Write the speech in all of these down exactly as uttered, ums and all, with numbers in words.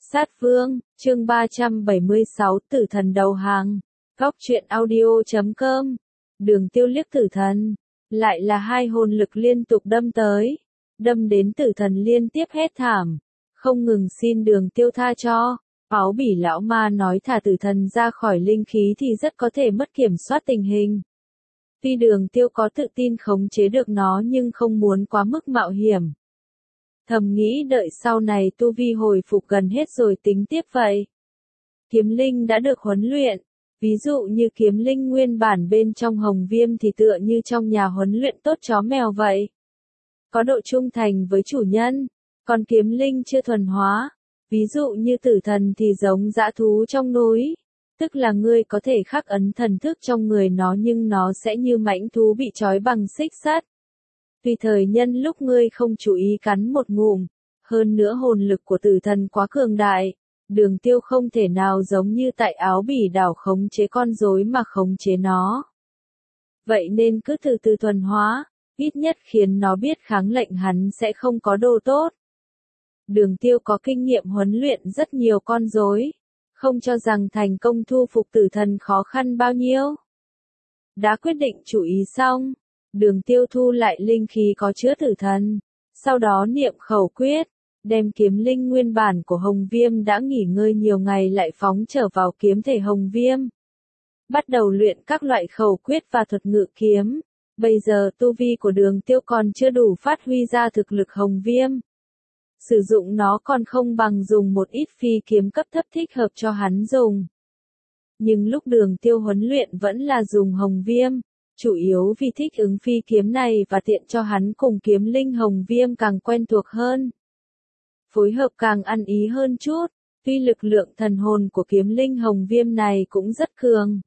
Sát Vương, chương ba trăm bảy mươi sáu Tử thần đầu hàng. Góc truyện audio chấm com. Đường Tiêu liếc tử thần, lại là hai hồn lực liên tục đâm tới, đâm đến tử thần liên tiếp hét thảm, không ngừng xin Đường Tiêu tha cho. Áo bỉ lão ma nói thả tử thần ra khỏi linh khí thì rất có thể mất kiểm soát tình hình. Tuy Đường Tiêu có tự tin khống chế được nó nhưng không muốn quá mức mạo hiểm. Thầm nghĩ đợi sau này tu vi hồi phục gần hết rồi tính tiếp vậy. Kiếm linh đã được huấn luyện, ví dụ như kiếm linh nguyên bản bên trong Hồng Viêm thì tựa như trong nhà huấn luyện tốt chó mèo vậy. Có độ trung thành với chủ nhân, còn kiếm linh chưa thuần hóa, ví dụ như tử thần thì giống dã thú trong núi, tức là ngươi có thể khắc ấn thần thức trong người nó nhưng nó sẽ như mãnh thú bị trói bằng xích sắt. Tùy thời nhân lúc ngươi không chú ý cắn một ngụm, hơn nữa hồn lực của tử thần quá cường đại, Đường Tiêu không thể nào giống như tại Áo Bỉ đảo khống chế con rối mà khống chế nó. Vậy nên cứ từ từ thuần hóa, ít nhất khiến nó biết kháng lệnh hắn sẽ không có đồ tốt. Đường Tiêu có kinh nghiệm huấn luyện rất nhiều con rối, không cho rằng thành công thu phục tử thần khó khăn bao nhiêu. Đã quyết định chú ý xong, Đường Tiêu thu lại linh khí có chứa tử thần, sau đó niệm khẩu quyết, đem kiếm linh nguyên bản của Hồng Viêm đã nghỉ ngơi nhiều ngày lại phóng trở vào kiếm thể Hồng Viêm. Bắt đầu luyện các loại khẩu quyết và thuật ngự kiếm, bây giờ tu vi của Đường Tiêu còn chưa đủ phát huy ra thực lực Hồng Viêm. Sử dụng nó còn không bằng dùng một ít phi kiếm cấp thấp thích hợp cho hắn dùng. Nhưng lúc Đường Tiêu huấn luyện vẫn là dùng Hồng Viêm, chủ yếu vì thích ứng phi kiếm này và tiện cho hắn cùng kiếm linh Hồng Viêm càng quen thuộc hơn. Phối hợp càng ăn ý hơn chút, tuy lực lượng thần hồn của kiếm linh Hồng Viêm này cũng rất cường.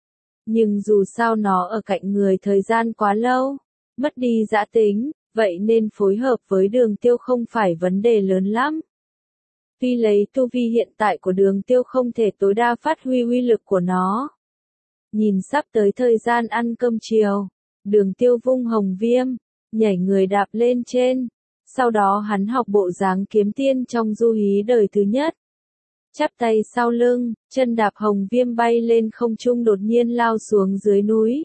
Nhưng dù sao nó ở cạnh người thời gian quá lâu, mất đi dã tính, vậy nên phối hợp với Đường Tiêu không phải vấn đề lớn lắm. Tuy lấy tu vi hiện tại của Đường Tiêu không thể tối đa phát huy uy lực của nó. Nhìn sắp tới thời gian ăn cơm chiều, Đường Tiêu vung Hồng Viêm, nhảy người đạp lên trên, sau đó hắn học bộ dáng kiếm tiên trong Du Hí đời thứ nhất. Chắp tay sau lưng, chân đạp Hồng Viêm bay lên không trung đột nhiên lao xuống dưới núi.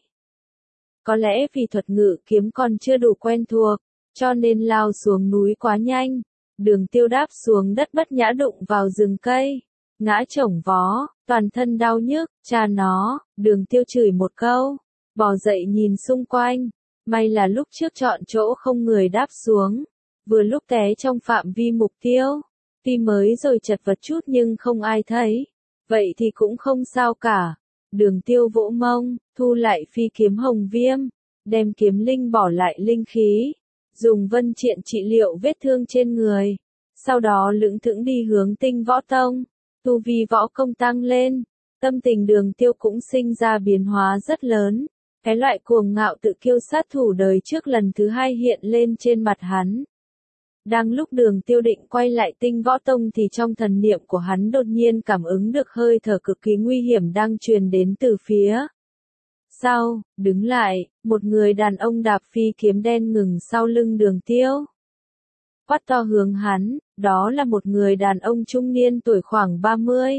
Có lẽ vì thuật ngự kiếm còn chưa đủ quen thuộc, cho nên lao xuống núi quá nhanh, Đường Tiêu đáp xuống đất bất nhã đụng vào rừng cây, ngã chổng vó, toàn thân đau nhức, cha nó, Đường Tiêu chửi một câu, bò dậy nhìn xung quanh, may là lúc trước chọn chỗ không người đáp xuống, vừa lúc té trong phạm vi mục tiêu, tuy mới rồi chật vật chút nhưng không ai thấy, vậy thì cũng không sao cả. Đường Tiêu vỗ mông, thu lại phi kiếm Hồng Viêm, đem kiếm linh bỏ lại linh khí, dùng vân triện trị liệu vết thương trên người, sau đó lững thững đi hướng Tinh Võ Tông, tu vi võ công tăng lên, tâm tình Đường Tiêu cũng sinh ra biến hóa rất lớn, cái loại cuồng ngạo tự kiêu sát thủ đời trước lần thứ hai hiện lên trên mặt hắn. Đang lúc Đường Tiêu định quay lại Tinh Võ Tông thì trong thần niệm của hắn đột nhiên cảm ứng được hơi thở cực kỳ nguy hiểm đang truyền đến từ phía sau, đứng lại, một người đàn ông đạp phi kiếm đen ngừng sau lưng Đường Tiêu. Quát to hướng hắn, đó là một người đàn ông trung niên tuổi khoảng ba mươi.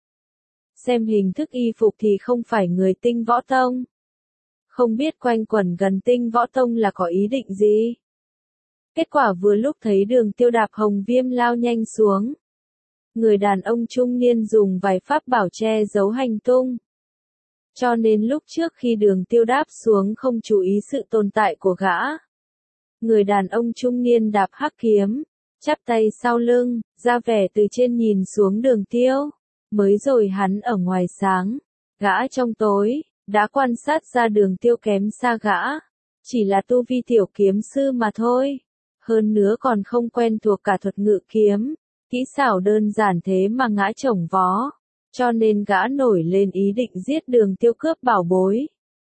Xem hình thức y phục thì không phải người Tinh Võ Tông. Không biết quanh quẩn gần Tinh Võ Tông là có ý định gì? Kết quả vừa lúc thấy Đường Tiêu đạp Hồng Viêm lao nhanh xuống. Người đàn ông trung niên dùng vài pháp bảo che giấu hành tung. Cho nên lúc trước khi Đường Tiêu đáp xuống không chú ý sự tồn tại của gã. Người đàn ông trung niên đạp hắc kiếm, chắp tay sau lưng, ra vẻ từ trên nhìn xuống Đường Tiêu. Mới rồi hắn ở ngoài sáng, gã trong tối, đã quan sát ra Đường Tiêu kém xa gã. Chỉ là tu vi tiểu kiếm sư mà thôi. Hơn nữa còn không quen thuộc cả thuật ngự kiếm, kỹ xảo đơn giản thế mà ngã chổng vó, cho nên gã nổi lên ý định giết Đường Tiêu cướp bảo bối.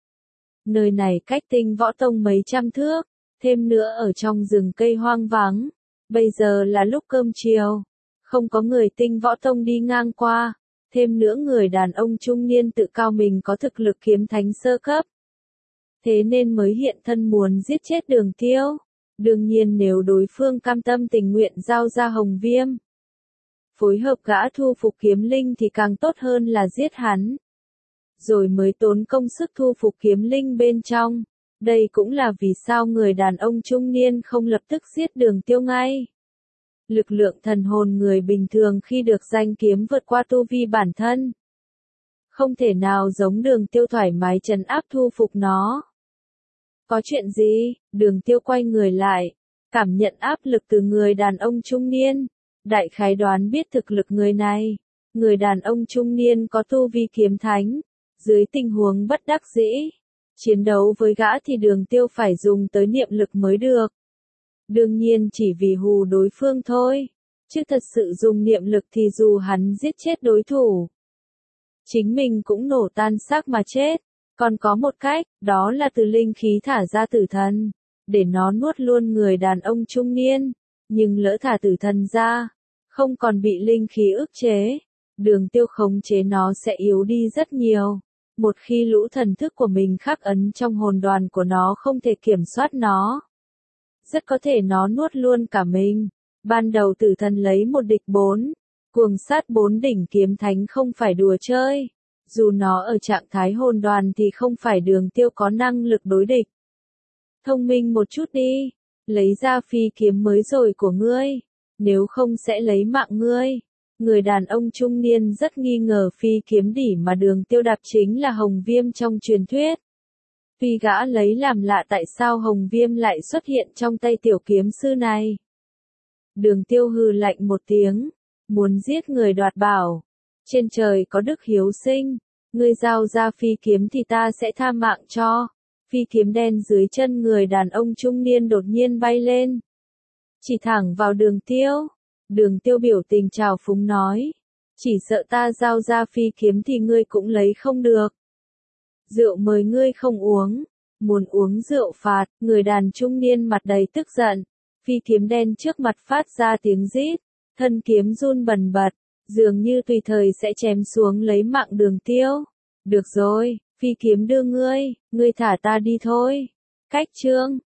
Nơi này cách Tinh Võ Tông mấy trăm thước, thêm nữa ở trong rừng cây hoang vắng, bây giờ là lúc cơm chiều, không có người Tinh Võ Tông đi ngang qua, thêm nữa người đàn ông trung niên tự cao mình có thực lực kiếm thánh sơ cấp. Thế nên mới hiện thân muốn giết chết Đường Tiêu. Đương nhiên nếu đối phương cam tâm tình nguyện giao ra Hồng Viêm, phối hợp gã thu phục kiếm linh thì càng tốt hơn là giết hắn. Rồi mới tốn công sức thu phục kiếm linh bên trong. Đây cũng là vì sao người đàn ông trung niên không lập tức giết Đường Tiêu ngay. Lực lượng thần hồn người bình thường khi được danh kiếm vượt qua tu vi bản thân. Không thể nào giống Đường Tiêu thoải mái trấn áp thu phục nó. Có chuyện gì? Đường Tiêu quay người lại, cảm nhận áp lực từ người đàn ông trung niên. Đại khái đoán biết thực lực người này. Người đàn ông trung niên có tu vi kiếm thánh. Dưới tình huống bất đắc dĩ, chiến đấu với gã thì Đường Tiêu phải dùng tới niệm lực mới được. Đương nhiên chỉ vì hù đối phương thôi, chứ thật sự dùng niệm lực thì dù hắn giết chết đối thủ, chính mình cũng nổ tan xác mà chết. Còn có một cách, đó là từ linh khí thả ra tử thần, để nó nuốt luôn người đàn ông trung niên. Nhưng lỡ thả tử thần ra, không còn bị linh khí ức chế, Đường Tiêu khống chế nó sẽ yếu đi rất nhiều. Một khi lũ thần thức của mình khắc ấn trong hồn đoàn của nó không thể kiểm soát nó, rất có thể nó nuốt luôn cả mình. Ban đầu tử thần lấy một địch bốn, cuồng sát bốn đỉnh kiếm thánh không phải đùa chơi. Dù nó ở trạng thái hồn đoàn thì không phải Đường Tiêu có năng lực đối địch. Thông minh một chút đi, lấy ra phi kiếm mới rồi của ngươi, nếu không sẽ lấy mạng ngươi. Người đàn ông trung niên rất nghi ngờ phi kiếm đỉ mà Đường Tiêu đạp chính là Hồng Viêm trong truyền thuyết. Tuy gã lấy làm lạ tại sao Hồng Viêm lại xuất hiện trong tay tiểu kiếm sư này. Đường Tiêu hừ lạnh một tiếng, muốn giết người đoạt bảo. Trên trời có đức hiếu sinh, ngươi giao ra phi kiếm thì ta sẽ tha mạng cho. Phi kiếm đen dưới chân người đàn ông trung niên đột nhiên bay lên, chỉ thẳng vào Đường Tiêu. Đường Tiêu biểu tình trào phúng nói, chỉ sợ ta giao ra phi kiếm thì ngươi cũng lấy không được. Rượu mời ngươi không uống, muốn uống rượu phạt. Người đàn trung niên mặt đầy tức giận, phi kiếm đen trước mặt phát ra tiếng rít, thân kiếm run bần bật, dường như tùy thời sẽ chém xuống lấy mạng Đường Tiêu. Được rồi, phi kiếm đưa ngươi, ngươi thả ta đi thôi. Cách chương